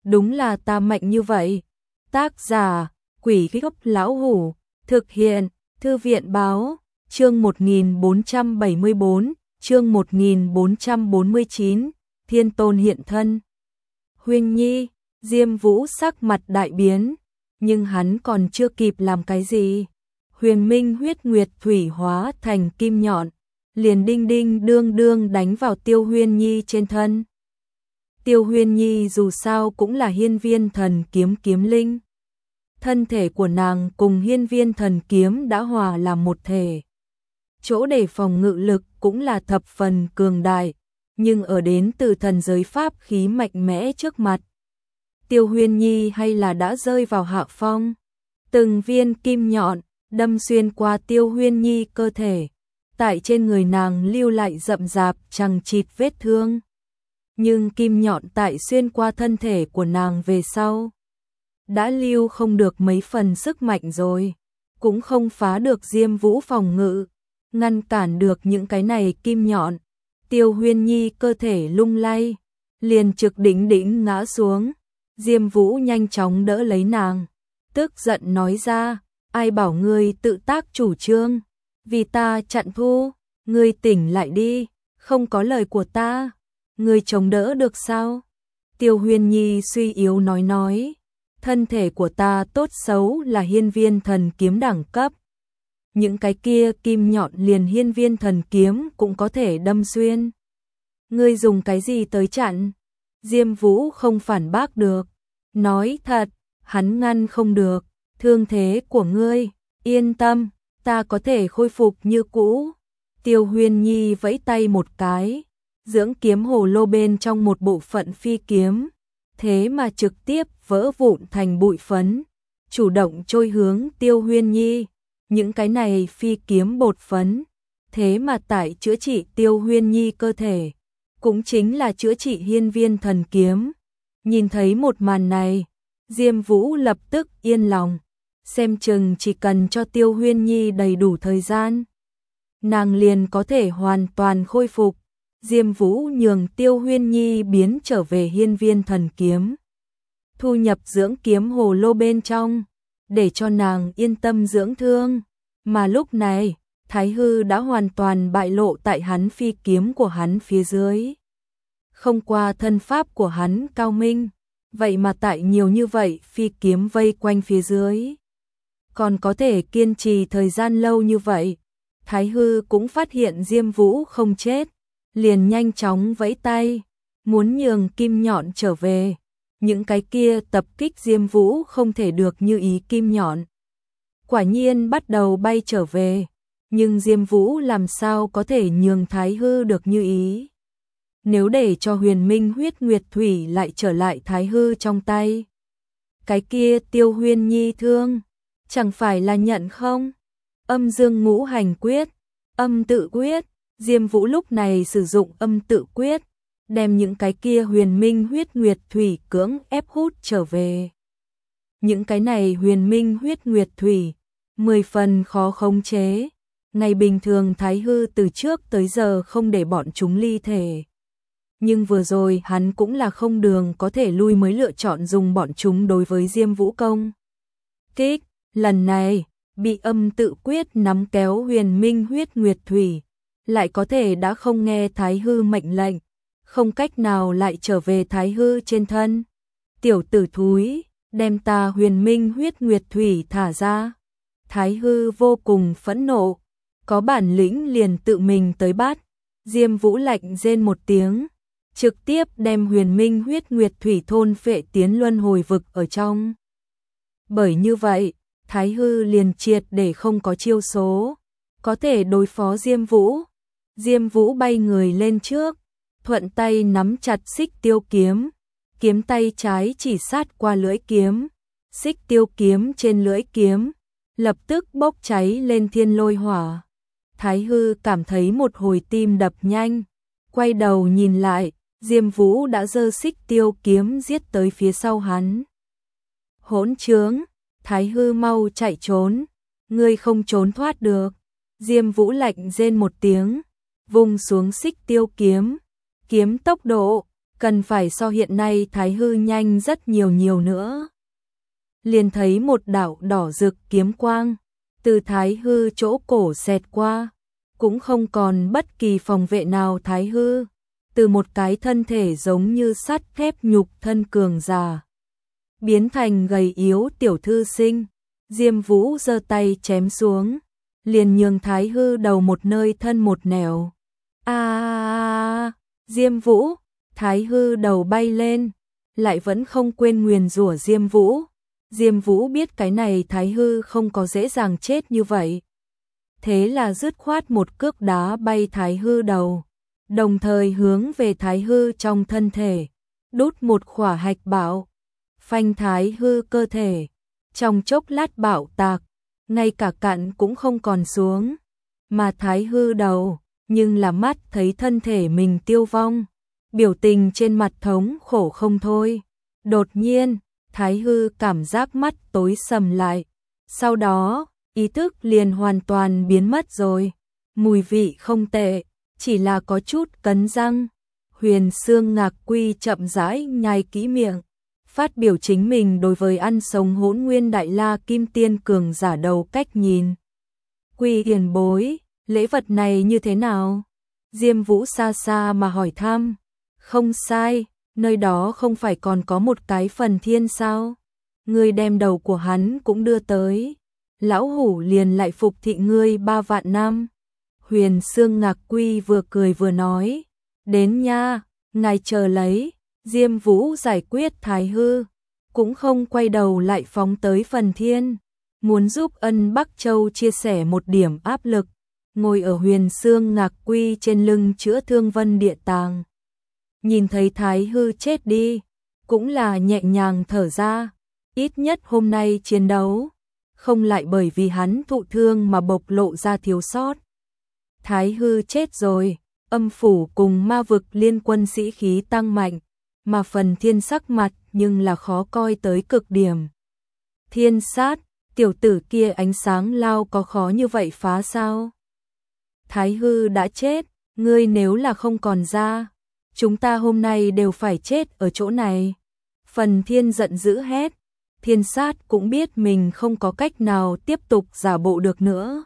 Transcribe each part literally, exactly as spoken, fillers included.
đúng là ta mạnh như vậy. Tác giả, Quỷ Gốc Lão Hủ, thực hiện, Thư viện Báo, chương một nghìn bốn trăm bảy mươi bốn, chương một nghìn bốn trăm bốn mươi chín, Thiên Tôn hiện thân. Huynh Nhi, Diêm Vũ sắc mặt đại biến, nhưng hắn còn chưa kịp làm cái gì. Huyền Minh huyết nguyệt thủy hóa thành kim nhọn, liền đinh đinh đương đương đánh vào Tiêu Huyên Nhi trên thân. Tiêu Huyên Nhi dù sao cũng là hiên viên thần kiếm kiếm linh. Thân thể của nàng cùng hiên viên thần kiếm đã hòa làm một thể. Chỗ để phòng ngự lực cũng là thập phần cường đại, nhưng ở đến từ thần giới pháp khí mạnh mẽ trước mặt. Tiêu Huyên Nhi hay là đã rơi vào hạ phong. Từng viên kim nhọn đâm xuyên qua Tiêu Huyên Nhi cơ thể, tại trên người nàng lưu lại rậm rạp chằng chịt vết thương. Nhưng kim nhọn tại xuyên qua thân thể của nàng về sau, đã lưu không được mấy phần sức mạnh rồi, cũng không phá được Diêm Vũ phòng ngự, ngăn cản được những cái này kim nhọn. Tiêu Huyên Nhi cơ thể lung lay, liền trực đỉnh đỉnh ngã xuống. Diêm Vũ nhanh chóng đỡ lấy nàng, tức giận nói ra, ai bảo ngươi tự tác chủ trương, vì ta chặn thu, ngươi tỉnh lại đi, không có lời của ta, ngươi chống đỡ được sao? Tiêu Huyên Nhi suy yếu nói nói, thân thể của ta tốt xấu là hiên viên thần kiếm đẳng cấp. Những cái kia kim nhọn liền hiên viên thần kiếm cũng có thể đâm xuyên. Ngươi dùng cái gì tới chặn? Diêm Vũ không phản bác được, nói thật, hắn ngăn không được, thương thế của ngươi, yên tâm, ta có thể khôi phục như cũ. Tiêu Huyên Nhi vẫy tay một cái, dưỡng kiếm hồ lô bên trong một bộ phận phi kiếm, thế mà trực tiếp vỡ vụn thành bụi phấn, chủ động trôi hướng Tiêu Huyên Nhi. Những cái này phi kiếm bột phấn, thế mà tại chữa trị Tiêu Huyên Nhi cơ thể, cũng chính là chữa trị hiên viên thần kiếm. Nhìn thấy một màn này, Diêm Vũ lập tức yên lòng, xem chừng chỉ cần cho Tiêu Huyên Nhi đầy đủ thời gian, nàng liền có thể hoàn toàn khôi phục. Diêm Vũ nhường Tiêu Huyên Nhi biến trở về hiên viên thần kiếm, thu nhập dưỡng kiếm hồ lô bên trong, để cho nàng yên tâm dưỡng thương. Mà lúc này, Thái Hư đã hoàn toàn bại lộ tại hắn phi kiếm của hắn phía dưới. Không qua thân pháp của hắn cao minh, vậy mà tại nhiều như vậy phi kiếm vây quanh phía dưới, còn có thể kiên trì thời gian lâu như vậy. Thái Hư cũng phát hiện Diêm Vũ không chết, liền nhanh chóng vẫy tay, muốn nhường kim nhọn trở về. Những cái kia tập kích Diêm Vũ không thể được như ý kim nhọn, quả nhiên bắt đầu bay trở về, nhưng Diêm Vũ làm sao có thể nhường Thái Hư được như ý. Nếu để cho Huyền Minh huyết nguyệt thủy lại trở lại Thái Hư trong tay, cái kia Tiêu Huyên Nhi thương, chẳng phải là nhận không? Âm dương ngũ hành quyết, âm tự quyết. Diêm Vũ lúc này sử dụng âm tự quyết, đem những cái kia huyền minh huyết nguyệt thủy cưỡng ép hút trở về. Những cái này huyền minh huyết nguyệt thủy, mười phần khó khống chế. Ngày bình thường Thái Hư từ trước tới giờ không để bọn chúng ly thể. Nhưng vừa rồi hắn cũng là không đường có thể lui mới lựa chọn dùng bọn chúng đối với Diêm Vũ công kích. Lần này, bị âm tự quyết nắm kéo huyền minh huyết nguyệt thủy, lại có thể đã không nghe Thái Hư mệnh lệnh, không cách nào lại trở về Thái Hư trên thân. Tiểu tử thúi, đem ta huyền minh huyết nguyệt thủy thả ra. Thái Hư vô cùng phẫn nộ, có bản lĩnh liền tự mình tới bắt. Diêm Vũ lạnh rên một tiếng, trực tiếp đem huyền minh huyết nguyệt thủy thôn phệ tiến luân hồi vực ở trong. Bởi như vậy, Thái Hư liền triệt để không có chiêu số, có thể đối phó Diêm Vũ. Diêm Vũ bay người lên trước, thuận tay nắm chặt xích tiêu kiếm, kiếm tay trái chỉ sát qua lưỡi kiếm, xích tiêu kiếm trên lưỡi kiếm, lập tức bốc cháy lên thiên lôi hỏa. Thái Hư cảm thấy một hồi tim đập nhanh, quay đầu nhìn lại, Diêm Vũ đã giơ xích tiêu kiếm giết tới phía sau hắn. Hỗn trướng, Thái Hư mau chạy trốn, ngươi không trốn thoát được. Diêm Vũ lạnh rên một tiếng, vung xuống xích tiêu kiếm, kiếm tốc độ, cần phải so hiện nay Thái Hư nhanh rất nhiều nhiều nữa. Liền thấy một đạo đỏ rực kiếm quang từ Thái Hư chỗ cổ xẹt qua, cũng không còn bất kỳ phòng vệ nào. Thái Hư từ một cái thân thể giống như sắt thép nhục thân cường già biến thành gầy yếu tiểu thư sinh. Diêm Vũ giơ tay chém xuống, liền nhường Thái Hư đầu một nơi thân một nẻo. A! À, Diêm Vũ, Thái Hư đầu bay lên, lại vẫn không quên nguyền rủa Diêm Vũ. Diêm Vũ biết cái này Thái Hư không có dễ dàng chết như vậy. Thế là dứt khoát một cước đá bay Thái Hư đầu, đồng thời hướng về Thái Hư trong thân thể, đút một khỏa hạch bảo, phanh Thái Hư cơ thể. Trong chốc lát bạo tạc, ngay cả cặn cũng không còn xuống, mà Thái Hư đầu, nhưng là mắt thấy thân thể mình tiêu vong, biểu tình trên mặt thống khổ không thôi. Đột nhiên, Thái Hư cảm giác mắt tối sầm lại, sau đó, ý thức liền hoàn toàn biến mất rồi. Mùi vị không tệ, chỉ là có chút cấn răng. Huyền Xương Ngạc Quy chậm rãi nhai kỹ miệng, phát biểu chính mình đối với ăn sống Hỗn Nguyên Đại La Kim Tiên cường giả đầu cách nhìn. Quy tiền bối, lễ vật này như thế nào? Diêm Vũ xa xa mà hỏi thăm. Không sai, nơi đó không phải còn có một cái phần thiên sao? Ngươi đem đầu của hắn cũng đưa tới. Lão hủ liền lại phục thị ngươi ba vạn năm. Huyền Xương Ngạc Quy vừa cười vừa nói. Đến nha, ngài chờ lấy. Diêm Vũ giải quyết Thái Hư, cũng không quay đầu lại phóng tới phần thiên, muốn giúp Ân Bắc Châu chia sẻ một điểm áp lực, ngồi ở Huyền Xương Ngạc Quy trên lưng chữa thương vân địa tàng. Nhìn thấy Thái Hư chết đi, cũng là nhẹ nhàng thở ra, ít nhất hôm nay chiến đấu, không lại bởi vì hắn thụ thương mà bộc lộ ra thiếu sót. Thái Hư chết rồi, âm phủ cùng ma vực liên quân sĩ khí tăng mạnh, mà phần thiên sắc mặt nhưng là khó coi tới cực điểm. Thiên sát, tiểu tử kia ánh sáng lao có khó như vậy phá sao? Thái Hư đã chết, ngươi nếu là không còn ra, chúng ta hôm nay đều phải chết ở chỗ này. Phần thiên giận dữ hét, thiên sát cũng biết mình không có cách nào tiếp tục giả bộ được nữa.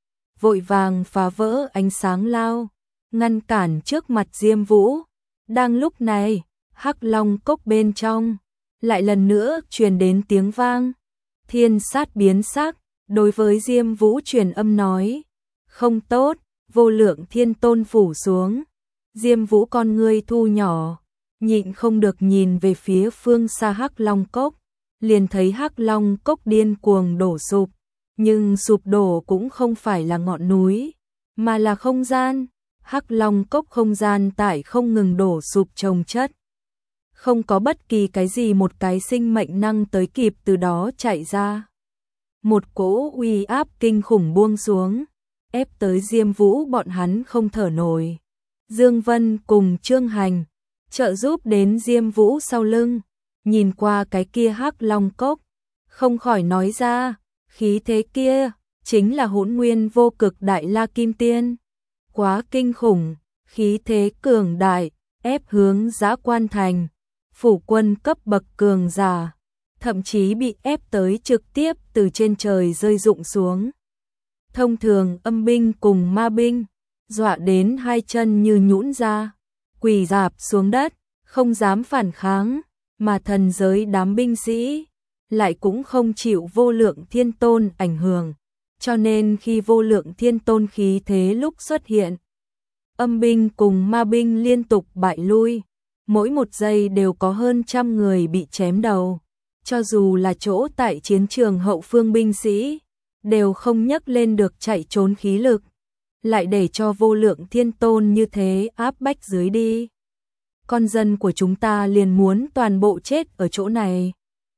Vội vàng phá vỡ ánh sáng lao, ngăn cản trước mặt Diêm Vũ. Đang lúc này, Hắc Long cốc bên trong lại lần nữa truyền đến tiếng vang. Thiên sát biến sắc, đối với Diêm Vũ truyền âm nói, không tốt, vô lượng thiên tôn phủ xuống. Diêm Vũ con ngươi thu nhỏ, nhịn không được nhìn về phía phương xa Hắc Long cốc, liền thấy Hắc Long cốc điên cuồng đổ sụp, nhưng sụp đổ cũng không phải là ngọn núi, mà là không gian. Hắc Long cốc không gian tại không ngừng đổ sụp chồng chất, không có bất kỳ cái gì một cái sinh mệnh năng tới kịp từ đó chạy ra. Một cỗ uy áp kinh khủng buông xuống, ép tới Diêm Vũ bọn hắn không thở nổi. Dương Vân cùng Trương Hành trợ giúp đến Diêm Vũ sau lưng, nhìn qua cái kia Hắc Long cốc, không khỏi nói ra, khí thế kia chính là Hỗn Nguyên Vô Cực Đại La Kim Tiên, quá kinh khủng, khí thế cường đại, ép hướng Dã Quan Thành, phủ quân cấp bậc cường giả, thậm chí bị ép tới trực tiếp từ trên trời rơi rụng xuống. Thông thường âm binh cùng ma binh, dọa đến hai chân như nhũn ra, quỳ rạp xuống đất, không dám phản kháng, mà thần giới đám binh sĩ lại cũng không chịu vô lượng thiên tôn ảnh hưởng, cho nên khi vô lượng thiên tôn khí thế lúc xuất hiện, âm binh cùng ma binh liên tục bại lui, mỗi một giây đều có hơn trăm người bị chém đầu, cho dù là chỗ tại chiến trường hậu phương binh sĩ, đều không nhấc lên được chạy trốn khí lực, lại để cho vô lượng thiên tôn như thế áp bách dưới đi. Con dân của chúng ta liền muốn toàn bộ chết ở chỗ này.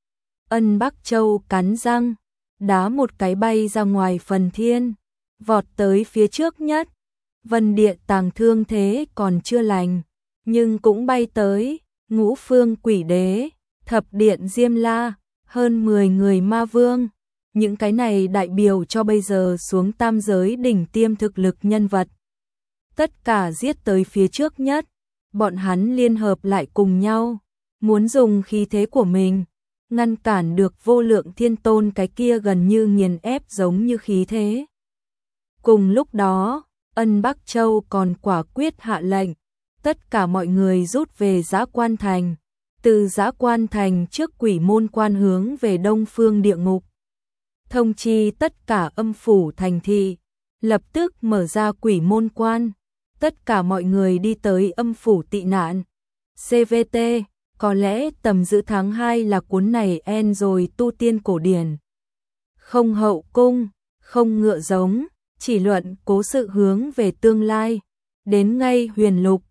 Ân Bắc Châu cắn răng, đá một cái bay ra ngoài phần thiên, vọt tới phía trước nhất. Vân Địa Tàng thương thế còn chưa lành, nhưng cũng bay tới. Ngũ Phương Quỷ Đế, Thập Điện Diêm La, hơn mười người ma vương. Những cái này đại biểu cho bây giờ xuống tam giới đỉnh tiêm thực lực nhân vật. Tất cả giết tới phía trước nhất, bọn hắn liên hợp lại cùng nhau, muốn dùng khí thế của mình, ngăn cản được vô lượng thiên tôn cái kia gần như nghiền ép giống như khí thế. Cùng lúc đó, Ân Bắc Châu còn quả quyết hạ lệnh, tất cả mọi người rút về Dã Quan Thành, từ Dã Quan Thành trước Quỷ Môn Quan hướng về Đông Phương Địa Ngục. Thông chi tất cả âm phủ thành thị, lập tức mở ra Quỷ Môn Quan, tất cả mọi người đi tới âm phủ tị nạn. xê vê tê, có lẽ tầm giữa tháng hai là cuốn này end rồi. Tu tiên cổ điển, không hậu cung, không ngựa giống, chỉ luận cố sự hướng về tương lai, đến ngay huyền lục,